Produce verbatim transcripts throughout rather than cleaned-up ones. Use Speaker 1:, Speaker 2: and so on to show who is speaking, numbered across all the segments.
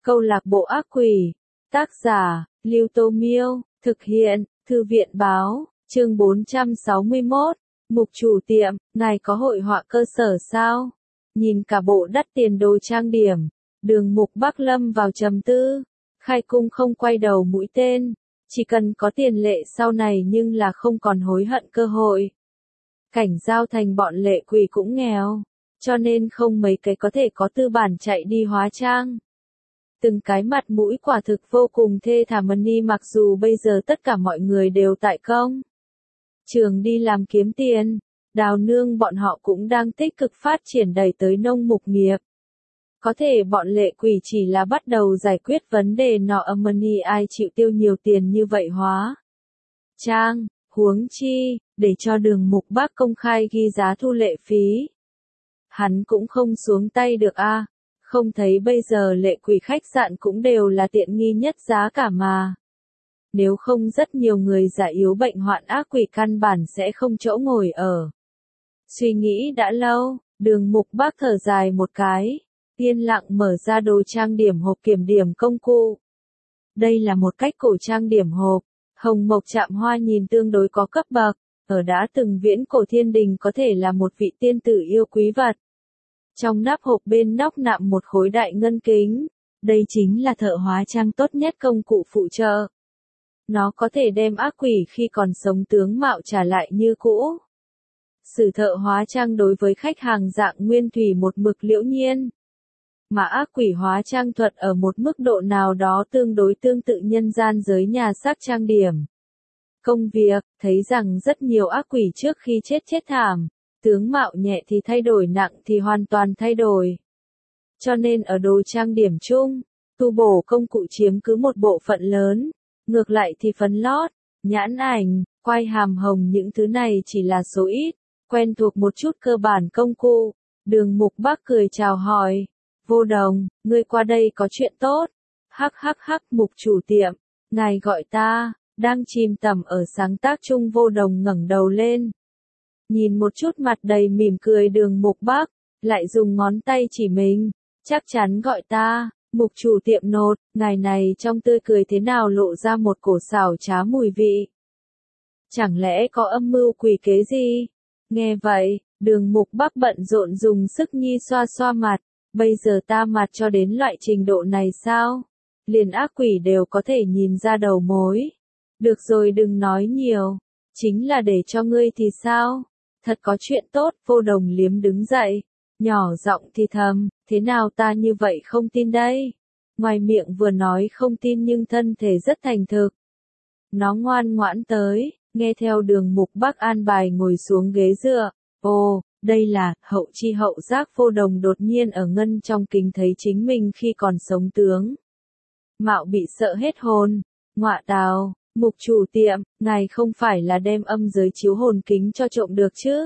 Speaker 1: Câu lạc bộ ác quỷ. Tác giả, Lưu Tô Miêu. Thực hiện, Thư viện Báo. Chương bốn trăm sáu mươi mốt. Mục chủ tiệm, ngài có hội họa cơ sở sao? Nhìn cả bộ đắt tiền đồ trang điểm. Đường Mục Bắc lâm vào trầm tư. Khai cung không quay đầu mũi tên. Chỉ cần có tiền lệ sau này nhưng là không còn hối hận cơ hội. Cảnh Giao Thành bọn lệ quỷ cũng nghèo. Cho nên không mấy cái có thể có tư bản chạy đi hóa trang. Từng cái mặt mũi quả thực vô cùng thê thảm ni mặc dù bây giờ tất cả mọi người đều tại công trường đi làm kiếm tiền, Đào Nương bọn họ cũng đang tích cực phát triển đẩy tới nông mục nghiệp. Có thể bọn lệ quỷ chỉ là bắt đầu giải quyết vấn đề nọ âm ai chịu tiêu nhiều tiền như vậy hóa trang, huống chi, để cho Đường Mục Bắc công khai ghi giá thu lệ phí. Hắn cũng không xuống tay được a. À. Không thấy bây giờ lệ quỷ khách sạn cũng đều là tiện nghi nhất giá cả mà. Nếu không rất nhiều người già yếu bệnh hoạn ác quỷ căn bản sẽ không chỗ ngồi ở. Suy nghĩ đã lâu, Đường Mục Bắc thở dài một cái, yên lặng mở ra đồ trang điểm hộp kiểm điểm công cụ. Đây là một cách cổ trang điểm hộp, hồng mộc chạm hoa nhìn tương đối có cấp bậc, ở đã từng viễn cổ thiên đình có thể là một vị tiên tử yêu quý vật. Trong nắp hộp bên nóc nạm một khối đại ngân kính, đây chính là thợ hóa trang tốt nhất công cụ phụ trợ. Nó có thể đem ác quỷ khi còn sống tướng mạo trả lại như cũ. Sử thợ hóa trang đối với khách hàng dạng nguyên thủy một mực liễu nhiên. Mà ác quỷ hóa trang thuật ở một mức độ nào đó tương đối tương tự nhân gian giới nhà xác trang điểm. Công việc, thấy rằng rất nhiều ác quỷ trước khi chết chết thảm. Tướng mạo nhẹ thì thay đổi nặng thì hoàn toàn thay đổi. Cho nên ở đồ trang điểm chung, tu bổ công cụ chiếm cứ một bộ phận lớn. Ngược lại thì phấn lót, nhãn ảnh, quai hàm hồng những thứ này chỉ là số ít. Quen thuộc một chút cơ bản công cụ. Đường Mục Bắc cười chào hỏi. Vô Đồng, ngươi qua đây có chuyện tốt. Hắc hắc hắc Mục chủ tiệm, ngài gọi ta. Đang chìm tầm ở sáng tác chung Vô Đồng ngẩng đầu lên. Nhìn một chút mặt đầy mỉm cười Đường Mục Bắc, lại dùng ngón tay chỉ mình, chắc chắn gọi ta, Mục chủ tiệm nột, ngài này trong tươi cười thế nào lộ ra một cổ xảo trá mùi vị. Chẳng lẽ có âm mưu quỷ kế gì? Nghe vậy, Đường Mục Bắc bận rộn dùng sức nhi xoa xoa mặt, bây giờ ta mặt cho đến loại trình độ này sao? Liền ác quỷ đều có thể nhìn ra đầu mối. Được rồi đừng nói nhiều, chính là để cho ngươi thì sao? Thật có chuyện tốt, Vô Đồng liếm đứng dậy, nhỏ giọng thì thầm, thế nào ta như vậy không tin đây? Ngoài miệng vừa nói không tin nhưng thân thể rất thành thực. Nó ngoan ngoãn tới, nghe theo Đường Mục Bắc an bài ngồi xuống ghế dựa. Ồ, đây là, hậu chi hậu giác Vô Đồng đột nhiên ở ngân trong kính thấy chính mình khi còn sống tướng. Mạo bị sợ hết hồn, ngọa tào. Mục chủ tiệm, ngài không phải là đem âm giới chiếu hồn kính cho trộm được chứ?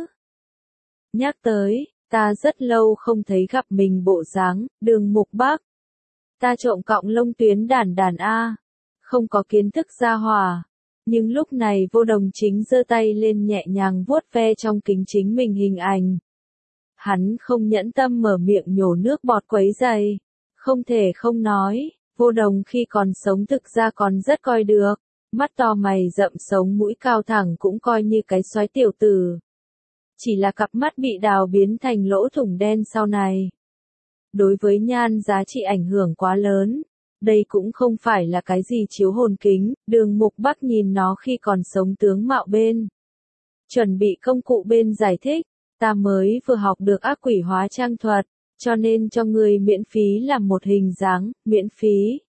Speaker 1: Nhắc tới, ta rất lâu không thấy gặp mình bộ dáng, Đường Mục Bắc. Ta trộm cọng lông tuyến đàn đàn A. Không có kiến thức gia hòa. Nhưng lúc này Vô Đồng chính giơ tay lên nhẹ nhàng vuốt ve trong kính chính mình hình ảnh. Hắn không nhẫn tâm mở miệng nhổ nước bọt quấy dày. Không thể không nói, Vô Đồng khi còn sống thực ra còn rất coi được. Mắt to mày rậm sống mũi cao thẳng cũng coi như cái soái tiểu tử. Chỉ là cặp mắt bị đào biến thành lỗ thủng đen sau này. Đối với nhan giá trị ảnh hưởng quá lớn. Đây cũng không phải là cái gì chiếu hồn kính, Đường Mục Bắc nhìn nó khi còn sống tướng mạo bên. Chuẩn bị công cụ bên giải thích, ta mới vừa học được ác quỷ hóa trang thuật, cho nên cho người miễn phí làm một hình dáng, miễn phí.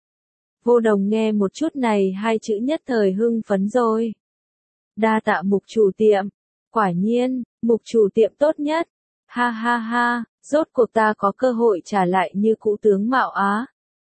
Speaker 1: Vô Đồng nghe một chút này hai chữ nhất thời hưng phấn rồi. Đa tạ Mục chủ tiệm. Quả nhiên, Mục chủ tiệm tốt nhất. Ha ha ha, rốt cuộc ta có cơ hội trả lại như cũ tướng mạo á.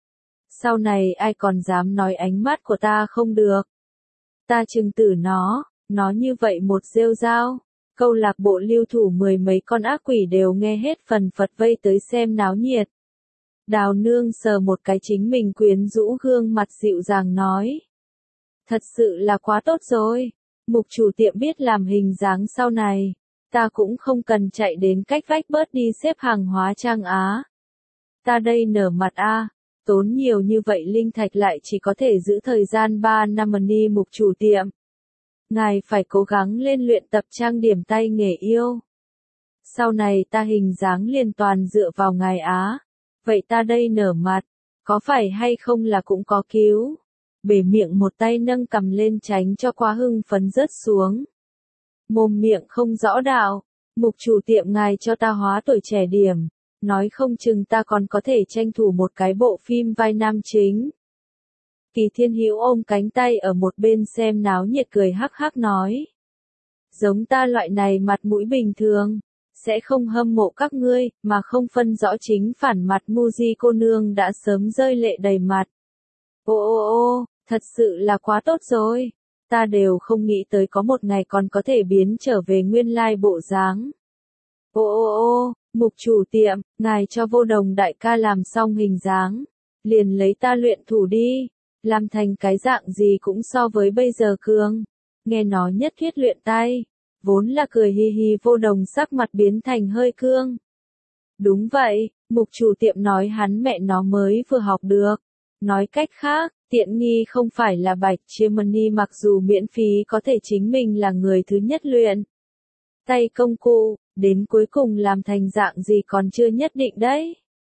Speaker 1: Sau này ai còn dám nói ánh mắt của ta không được. Ta trừng tử nó, nó như vậy một rêu rao. Câu lạc bộ lưu thủ mười mấy con ác quỷ đều nghe hết phần phật vây tới xem náo nhiệt. Đào Nương sờ một cái chính mình quyến rũ gương mặt dịu dàng nói. Thật sự là quá tốt rồi. Mục chủ tiệm biết làm hình dáng sau này. Ta cũng không cần chạy đến cách vách bớt đi xếp hàng hóa trang á. Ta đây nở mặt a. Tốn nhiều như vậy linh thạch lại chỉ có thể giữ thời gian ba năm ni mục chủ tiệm. Ngài phải cố gắng lên luyện tập trang điểm tay nghề yêu. Sau này ta hình dáng liền toàn dựa vào ngài á. Vậy ta đây nở mặt, có phải hay không là cũng có cứu. Bể miệng một tay nâng cầm lên tránh cho quá hưng phấn rớt xuống. Mồm miệng không rõ đạo, mục chủ tiệm ngài cho ta hóa tuổi trẻ điểm, nói không chừng ta còn có thể tranh thủ một cái bộ phim vai nam chính. Kỳ Thiên Hữu ôm cánh tay ở một bên xem náo nhiệt cười hắc hắc nói. Giống ta loại này mặt mũi bình thường, sẽ không hâm mộ các ngươi, mà không phân rõ chính phản mặt Muji cô nương đã sớm rơi lệ đầy mặt. Ô ô ô, thật sự là quá tốt rồi, ta đều không nghĩ tới có một ngày còn có thể biến trở về nguyên lai bộ dáng. Ô ô ô, mục chủ tiệm, ngài cho Vô Đồng đại ca làm xong hình dáng, liền lấy ta luyện thủ đi, làm thành cái dạng gì cũng so với bây giờ cường. Nghe nói nhất thiết luyện tay, vốn là cười hi hi Vô Đồng sắc mặt biến thành hơi cương. Đúng vậy, mục chủ tiệm nói hắn mẹ nó mới vừa học được. Nói cách khác, tiện nghi không phải là bạch chia money mặc dù miễn phí có thể chính mình là người thứ nhất luyện. Tay công cụ, đến cuối cùng làm thành dạng gì còn chưa nhất định đấy.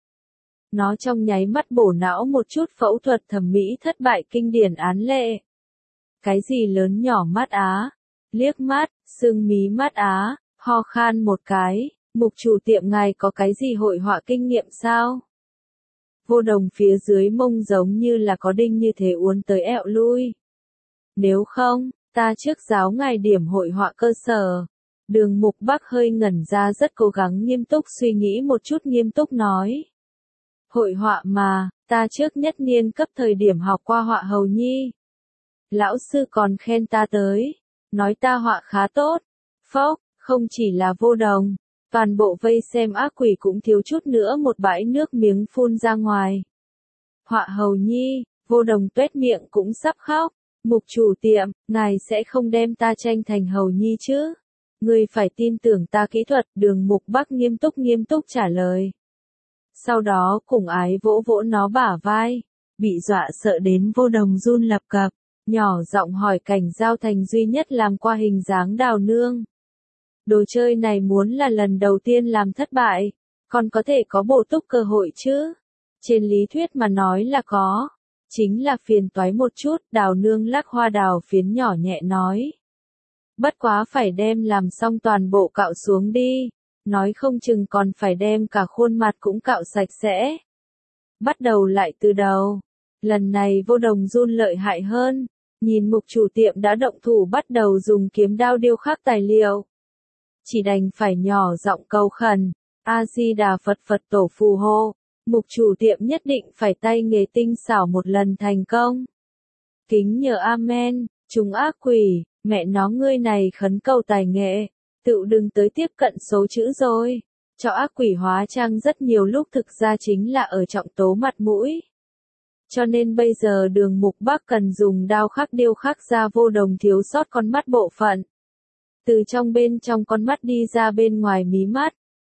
Speaker 1: Nó trong nháy mắt bổ não một chút phẫu thuật thẩm mỹ thất bại kinh điển án lệ. Cái gì lớn nhỏ mắt á, liếc mắt, sưng mí mắt á, ho khan một cái, mục chủ tiệm ngài có cái gì hội họa kinh nghiệm sao? Vô Đồng phía dưới mông giống như là có đinh như thế uốn tới ẹo lui. Nếu không, ta trước giáo ngài điểm hội họa cơ sở. Đường Mục Bắc hơi ngẩn ra rất cố gắng nghiêm túc suy nghĩ một chút nghiêm túc nói. Hội họa mà, ta trước nhất niên cấp thời điểm học qua họa hầu nhi. Lão sư còn khen ta tới, nói ta họa khá tốt. Phốc, không chỉ là Vô Đồng, toàn bộ vây xem ác quỷ cũng thiếu chút nữa một bãi nước miếng phun ra ngoài. Họa hầu nhi, Vô Đồng tuét miệng cũng sắp khóc. Mục chủ tiệm, ngài sẽ không đem ta tranh thành hầu nhi chứ? Ngươi phải tin tưởng ta kỹ thuật, Đường Mục Bắc nghiêm túc nghiêm túc trả lời. Sau đó cùng ái vỗ vỗ nó bả vai, bị dọa sợ đến Vô Đồng run lập cập, nhỏ giọng hỏi Cảnh Giao Thành duy nhất làm qua hình dáng Đào Nương. Đồ chơi này muốn là lần đầu tiên làm thất bại, còn có thể có bổ túc cơ hội chứ? Trên lý thuyết mà nói là có, chính là phiền toái một chút, Đào Nương lắc hoa đào phiến nhỏ nhẹ nói. Bất quá phải đem làm xong toàn bộ cạo xuống đi, nói không chừng còn phải đem cả khuôn mặt cũng cạo sạch sẽ. Bắt đầu lại từ đầu, lần này Vô Đồng run lợi hại hơn, nhìn mục chủ tiệm đã động thủ bắt đầu dùng kiếm đao điêu khắc tài liệu. Chỉ đành phải nhỏ giọng cầu khẩn, A-di-đà Phật Phật tổ phù hộ, mục chủ tiệm nhất định phải tay nghề tinh xảo một lần thành công. Kính nhờ Amen, chúng ác quỷ, mẹ nó ngươi này khấn cầu tài nghệ, tự đừng tới tiếp cận số chữ rồi. Cho ác quỷ hóa trang rất nhiều lúc thực ra chính là ở trọng tố mặt mũi. Cho nên bây giờ Đường Mục Bắc cần dùng đao khắc điêu khắc ra Vô Đồng thiếu sót con mắt bộ phận. Từ trong bên trong con mắt đi ra bên ngoài mí mắt.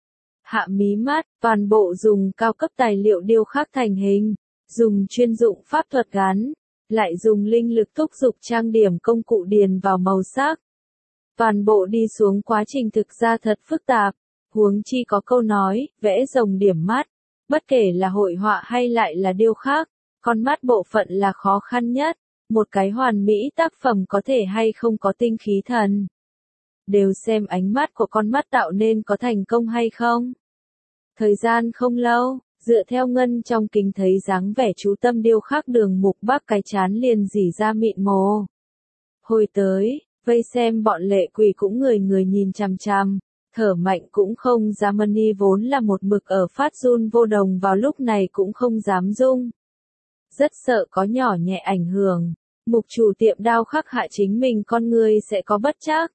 Speaker 1: Hạ mí mắt, toàn bộ dùng cao cấp tài liệu điêu khắc thành hình, dùng chuyên dụng pháp thuật gắn, lại dùng linh lực thúc giục trang điểm công cụ điền vào màu sắc. Toàn bộ đi xuống quá trình thực ra thật phức tạp, huống chi có câu nói, vẽ rồng điểm mắt, bất kể là hội họa hay lại là điêu khắc, con mắt bộ phận là khó khăn nhất, một cái hoàn mỹ tác phẩm có thể hay không có tinh khí thần. Đều xem ánh mắt của con mắt tạo nên có thành công hay không. Thời gian không lâu, dựa theo ngân trong kính thấy dáng vẻ chú tâm điêu khắc Đường Mục Bắc cái chán liền rỉ ra mịn mồ. Hồi tới, vây xem bọn lệ quỷ cũng người người nhìn chằm chằm, thở mạnh cũng không dám ni vốn là một mực ở phát run Vô Đồng vào lúc này cũng không dám rung. Rất sợ có nhỏ nhẹ ảnh hưởng, mục chủ tiệm đao khắc hạ chính mình con người sẽ có bất trắc.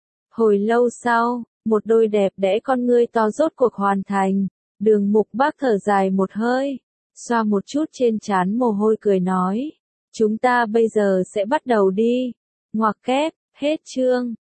Speaker 1: Hồi lâu sau, một đôi đẹp đẽ con ngươi to rốt cuộc hoàn thành, Đường Mục Bắc thở dài một hơi, xoa một chút trên trán mồ hôi cười nói, chúng ta bây giờ sẽ bắt đầu đi, ngoặc kép, hết chương.